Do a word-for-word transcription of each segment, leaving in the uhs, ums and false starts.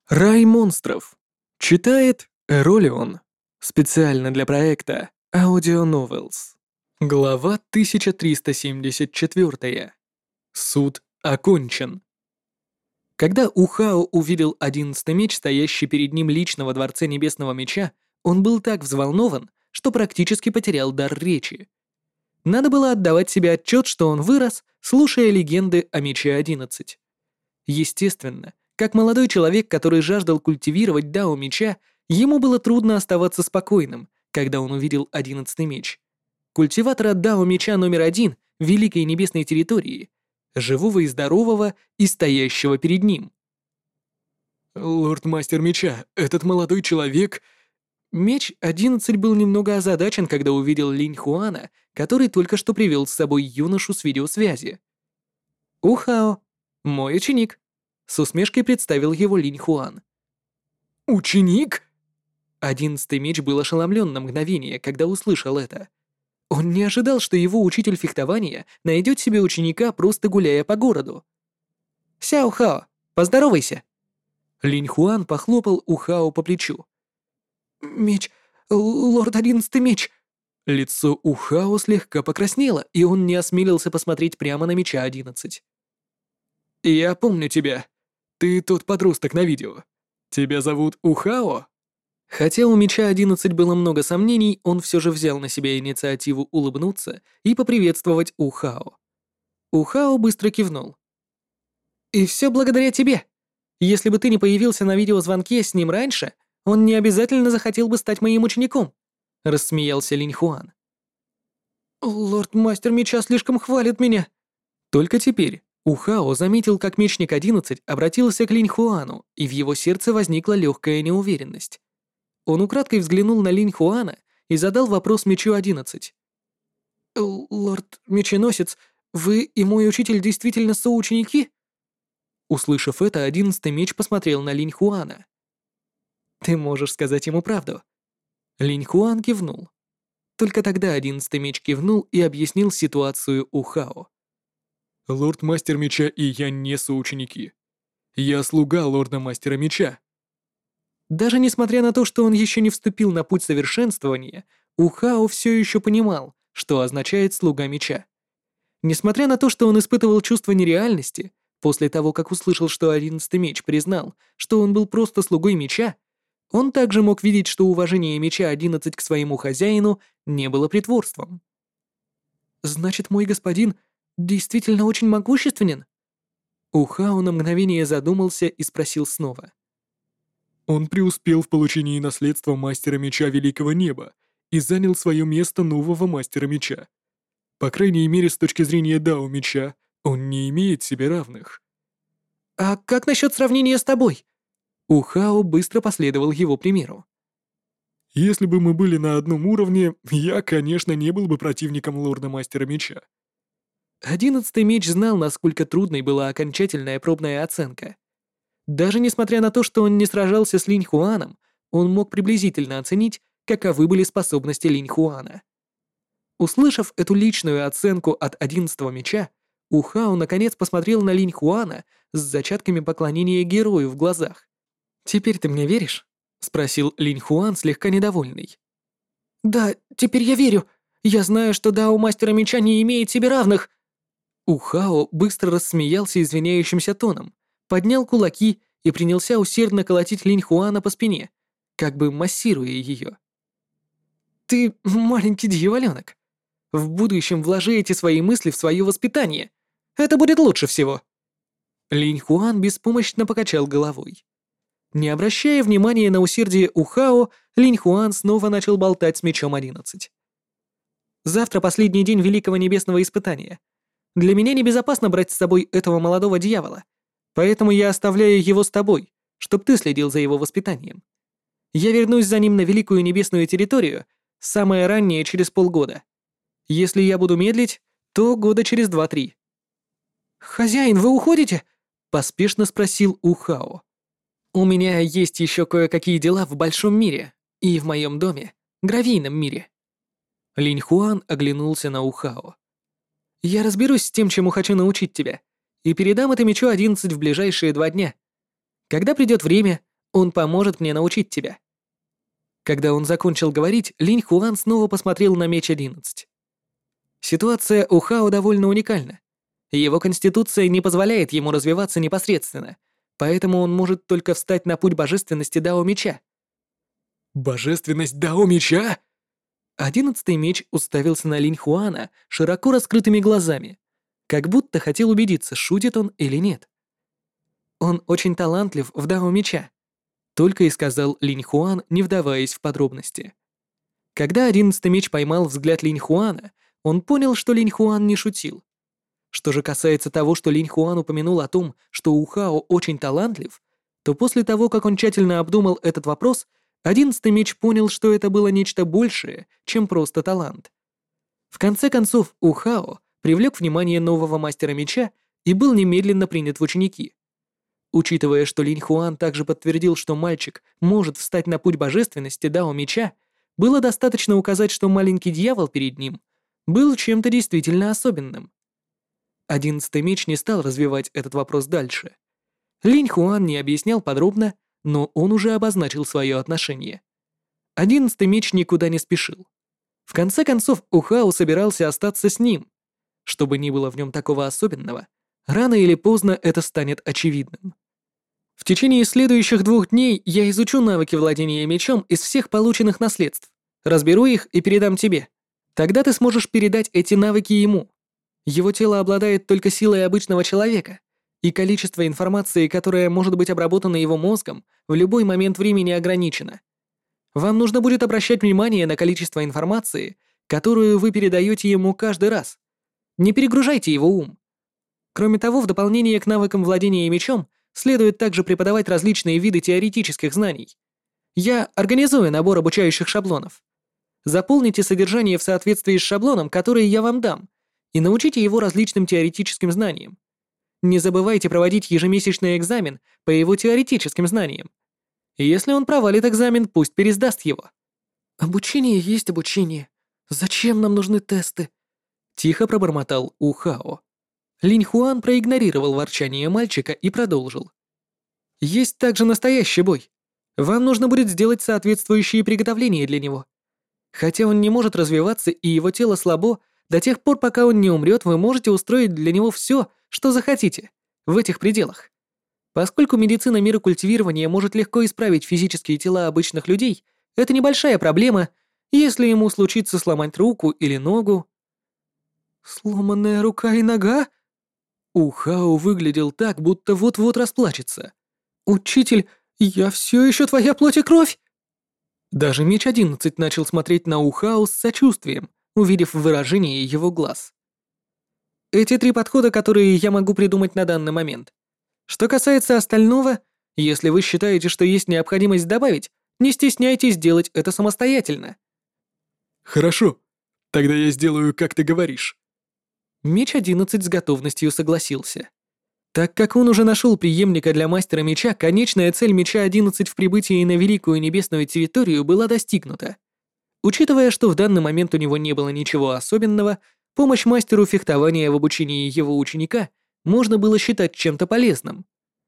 Рай монстров. Читает Эролион. Специально для проекта Audio Novels. Глава тысяча триста семьдесят четыре. Суд окончен. Когда Ухао увидел одиннадцатый меч, стоящий перед ним лично во Дворце Небесного Меча, он был так взволнован, что практически потерял дар речи. Надо было отдавать себе отчет, что он вырос, слушая легенды о Мече одиннадцать. Естественно, как молодой человек, который жаждал культивировать Дао Меча, ему было трудно оставаться спокойным, когда он увидел одиннадцатый меч. Культиватора Дао Меча номер один Великой Небесной Территории, живого и здорового и стоящего перед ним. «Лорд-мастер Меча, этот молодой человек...» Меч одиннадцать был немного озадачен, когда увидел Линь Хуана, который только что привел с собой юношу с видеосвязи. «Ухао, мой ученик», — с усмешкой представил его Линь Хуан. «Ученик?» Одиннадцатый меч был ошеломлен на мгновение, когда услышал это. Он не ожидал, что его учитель фехтования найдет себе ученика, просто гуляя по городу. «Сяо Хао, поздоровайся!» Линь Хуан похлопал Ухао по плечу. «Меч, лорд Одиннадцатый меч!» Лицо Ухао слегка покраснело, и он не осмелился посмотреть прямо на меча одиннадцать. «Я помню тебя. Ты тот подросток на видео. Тебя зовут Ухао?» Хотя у меча одиннадцать было много сомнений, он все же взял на себя инициативу улыбнуться и поприветствовать Ухао. Ухао быстро кивнул. «И все благодаря тебе. Если бы ты не появился на видеозвонке с ним раньше, он не обязательно захотел бы стать моим учеником», — рассмеялся Линь Хуан. «Лорд-мастер меча слишком хвалит меня». Только теперь Ухао заметил, как мечник одиннадцать обратился к Линь Хуану, и в его сердце возникла легкая неуверенность. Он украдкой взглянул на Линь Хуана и задал вопрос мечу одиннадцать. «Лорд-меченосец, вы и мой учитель действительно соученики?» Услышав это, одиннадцатый меч посмотрел на Линь Хуана. «Ты можешь сказать ему правду». Линь Хуан кивнул. Только тогда одиннадцатый меч кивнул и объяснил ситуацию Ухао. «Лорд-мастер меча и я не соученики. Я слуга лорда-мастера меча». Даже несмотря на то, что он еще не вступил на путь совершенствования, Ухао все еще понимал, что означает «слуга меча». Несмотря на то, что он испытывал чувство нереальности, после того, как услышал, что одиннадцатый меч признал, что он был просто слугой меча, он также мог видеть, что уважение меча одиннадцать к своему хозяину не было притворством. «Значит, мой господин действительно очень могущественен?» Ухао на мгновение задумался и спросил снова. Он преуспел в получении наследства мастера меча Великого Неба и занял свое место нового мастера меча. По крайней мере, с точки зрения Дао меча, он не имеет себе равных. «А как насчет сравнения с тобой?» Ухао быстро последовал его примеру. «Если бы мы были на одном уровне, я, конечно, не был бы противником лорда-мастера меча». Одиннадцатый меч знал, насколько трудной была окончательная пробная оценка. Даже несмотря на то, что он не сражался с Линь Хуаном, он мог приблизительно оценить, каковы были способности Линь Хуана. Услышав эту личную оценку от одиннадцатого меча, Ухао наконец посмотрел на Линь Хуана с зачатками поклонения герою в глазах. «Теперь ты мне веришь?» — спросил Линь Хуан, слегка недовольный. «Да, теперь я верю. Я знаю, что Дао Мастера Меча не имеет себе равных». Ухао быстро рассмеялся извиняющимся тоном, поднял кулаки и принялся усердно колотить Линь Хуана по спине, как бы массируя ее. «Ты маленький дьяволёнок. В будущем вложи эти свои мысли в свое воспитание. Это будет лучше всего». Линь Хуан беспомощно покачал головой. Не обращая внимания на усердие Ухао, Линь Хуан снова начал болтать с мечом одиннадцать. «Завтра последний день Великого Небесного Испытания. Для меня небезопасно брать с собой этого молодого дьявола, поэтому я оставляю его с тобой, чтоб ты следил за его воспитанием. Я вернусь за ним на Великую Небесную Территорию самое раннее через полгода. Если я буду медлить, то года через два-три». «Хозяин, вы уходите?» — поспешно спросил Ухао. «У меня есть еще кое-какие дела в большом мире и в моем доме, гравийном мире». Линь Хуан оглянулся на Ухао. «Я разберусь с тем, чему хочу научить тебя, и передам это мечу одиннадцать в ближайшие два дня. Когда придет время, Он поможет мне научить тебя». Когда он закончил говорить, Линь Хуан снова посмотрел на меч одиннадцать. Ситуация у Хао довольно уникальна. Его конституция не позволяет ему развиваться непосредственно, поэтому он может только встать на путь божественности Дао Меча. Божественность Дао Меча? Одиннадцатый меч уставился на Линь Хуана широко раскрытыми глазами, как будто хотел убедиться, шутит он или нет. Он очень талантлив в Дао Меча, только и сказал Линь Хуан, не вдаваясь в подробности. Когда одиннадцатый меч поймал взгляд Линь Хуана, он понял, что Линь Хуан не шутил. Что же касается того, что Линь Хуан упомянул о том, что У Хао очень талантлив, то после того, как он тщательно обдумал этот вопрос, одиннадцатый меч понял, что это было нечто большее, чем просто талант. В конце концов, У Хао привлек внимание нового мастера меча и был немедленно принят в ученики. Учитывая, что Линь Хуан также подтвердил, что мальчик может встать на путь божественности Дао Меча, было достаточно указать, что маленький дьявол перед ним был чем-то действительно особенным. Одиннадцатый меч не стал развивать этот вопрос дальше. Линь Хуан не объяснял подробно, но он уже обозначил свое отношение. Одиннадцатый меч никуда не спешил. В конце концов, У Хао собирался остаться с ним. Что бы ни было в нем такого особенного, рано или поздно это станет очевидным. В течение следующих двух дней я изучу навыки владения мечом из всех полученных наследств, разберу их и передам тебе. Тогда ты сможешь передать эти навыки ему. Его тело обладает только силой обычного человека, и количество информации, которое может быть обработано его мозгом, в любой момент времени ограничено. Вам нужно будет обращать внимание на количество информации, которую вы передаете ему каждый раз. Не перегружайте его ум. Кроме того, в дополнение к навыкам владения мечом, следует также преподавать различные виды теоретических знаний. Я организую набор обучающих шаблонов. Заполните содержание в соответствии с шаблоном, который я вам дам, и научите его различным теоретическим знаниям. Не забывайте проводить ежемесячный экзамен по его теоретическим знаниям. Если он провалит экзамен, пусть пересдаст его. Обучение есть обучение. Зачем нам нужны тесты? Тихо пробормотал У Хао. Линь Хуан проигнорировал ворчание мальчика и продолжил. Есть также настоящий бой. Вам нужно будет сделать соответствующие приготовления для него. Хотя он не может развиваться и его тело слабо, до тех пор, пока он не умрет, вы можете устроить для него все, что захотите, в этих пределах. Поскольку медицина мира культивирования может легко исправить физические тела обычных людей, это небольшая проблема, если ему случится сломать руку или ногу. Сломанная рука и нога? У Хао выглядел так, будто вот-вот расплачется. «Учитель, я все еще твоя плоть и кровь!» Даже меч одиннадцать начал смотреть на У Хао с сочувствием, увидев выражение его глаз. Эти три подхода, которые я могу придумать на данный момент. Что касается остального, если вы считаете, что есть необходимость добавить, не стесняйтесь делать это самостоятельно. Хорошо, тогда я сделаю, как ты говоришь. Меч одиннадцать с готовностью согласился. Так как он уже нашел преемника для мастера меча, конечная цель меча одиннадцать в прибытии на Великую Небесную территорию была достигнута. Учитывая, что в данный момент у него не было ничего особенного, помощь мастеру фехтования в обучении его ученика можно было считать чем-то полезным.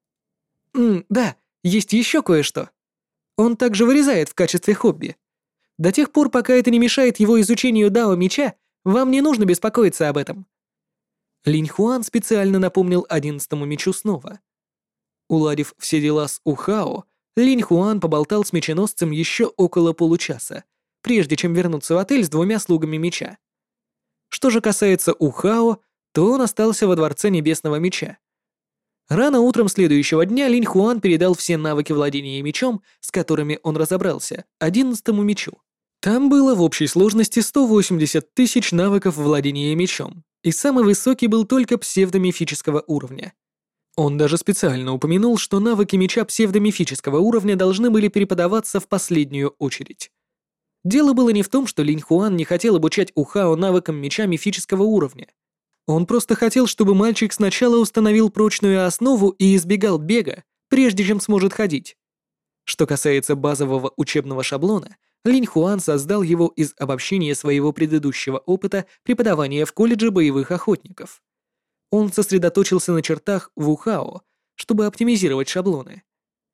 М, да, есть еще кое-что. Он также вырезает в качестве хобби. До тех пор, пока это не мешает его изучению Дао Меча, вам не нужно беспокоиться об этом. Линь Хуан специально напомнил одиннадцатому мечу снова. Уладив все дела с У Хао, Линь Хуан поболтал с меченосцем еще около получаса, прежде чем вернуться в отель с двумя слугами меча. Что же касается У Хао, то он остался во Дворце Небесного Меча. Рано утром следующего дня Линь Хуан передал все навыки владения мечом, с которыми он разобрался, одиннадцатому мечу. Там было в общей сложности сто восемьдесят тысяч навыков владения мечом, и самый высокий был только псевдомифического уровня. Он даже специально упомянул, что навыки меча псевдомифического уровня должны были преподаваться в последнюю очередь. Дело было не в том, что Линь Хуан не хотел обучать У Хао навыкам меча мифического уровня. Он просто хотел, чтобы мальчик сначала установил прочную основу и избегал бега, прежде чем сможет ходить. Что касается базового учебного шаблона, Линь Хуан создал его из обобщения своего предыдущего опыта преподавания в колледже боевых охотников. Он сосредоточился на чертах в У Хао, чтобы оптимизировать шаблоны.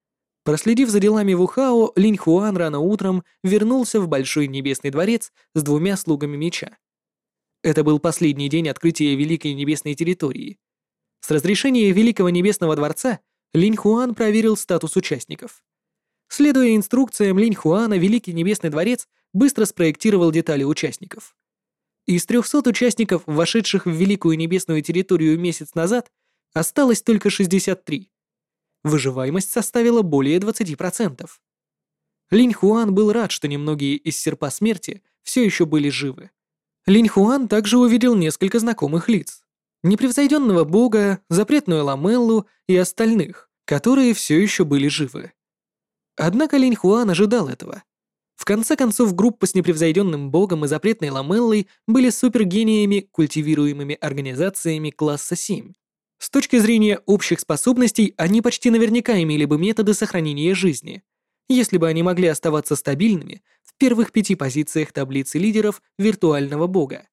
Проследив за делами Вухао, Линь Хуан рано утром вернулся в Большой Небесный дворец с двумя слугами меча. Это был последний день открытия Великой Небесной территории. С разрешения Великого Небесного дворца Линь Хуан проверил статус участников. Следуя инструкциям Линь Хуана, Великий Небесный дворец быстро спроектировал детали участников. Из трёхсот участников, вошедших в Великую Небесную территорию месяц назад, осталось только шестьдесят три. Выживаемость составила более двадцати процентов. Линь Хуан был рад, что немногие из Серпа Смерти все еще были живы. Линь Хуан также увидел несколько знакомых лиц. Непревзойденного бога, запретную ламеллу и остальных, которые все еще были живы. Однако Линь Хуан ожидал этого. В конце концов, группа с непревзойденным богом и запретной ламеллой были супергениями, культивируемыми организациями класса семь. С точки зрения общих способностей, они почти наверняка имели бы методы сохранения жизни, если бы они могли оставаться стабильными в первых пяти позициях таблицы лидеров виртуального бога.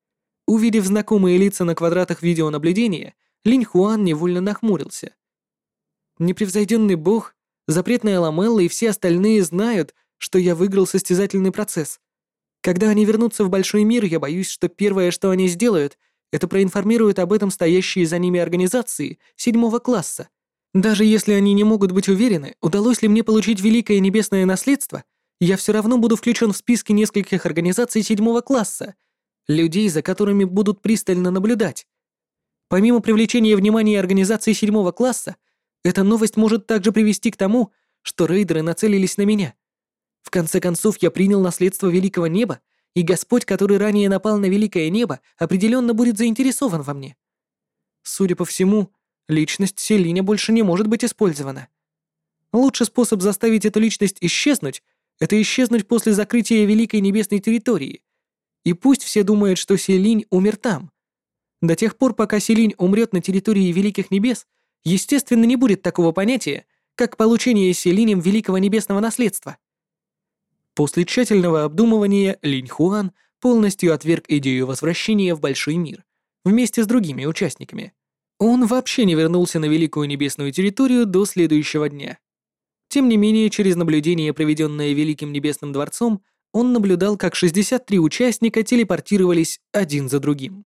Увидев знакомые лица на квадратах видеонаблюдения, Линь Хуан невольно нахмурился. Непревзойденный бог, запретная ламелла и все остальные знают, что я выиграл состязательный процесс. Когда они вернутся в большой мир, я боюсь, что первое, что они сделают, это проинформируют об этом стоящие за ними организации седьмого класса. Даже если они не могут быть уверены, удалось ли мне получить великое небесное наследство, я все равно буду включен в списки нескольких организаций седьмого класса, людей, за которыми будут пристально наблюдать. Помимо привлечения внимания организаций седьмого класса, эта новость может также привести к тому, что рейдеры нацелились на меня. В конце концов, я принял наследство Великого Неба, и Господь, который ранее напал на Великое Небо, определенно будет заинтересован во мне. Судя по всему, личность Селиня больше не может быть использована. Лучший способ заставить эту личность исчезнуть — это исчезнуть после закрытия Великой Небесной территории. И пусть все думают, что Селинь умер там. До тех пор, пока Селинь умрет на территории Великих Небес, естественно, не будет такого понятия, как получение Селинем Великого Небесного наследства. После тщательного обдумывания Линь Хуан полностью отверг идею возвращения в Большой мир вместе с другими участниками. Он вообще не вернулся на Великую Небесную территорию до следующего дня. Тем не менее, через наблюдение, проведенное Великим Небесным дворцом, он наблюдал, как шестьдесят три участника телепортировались один за другим.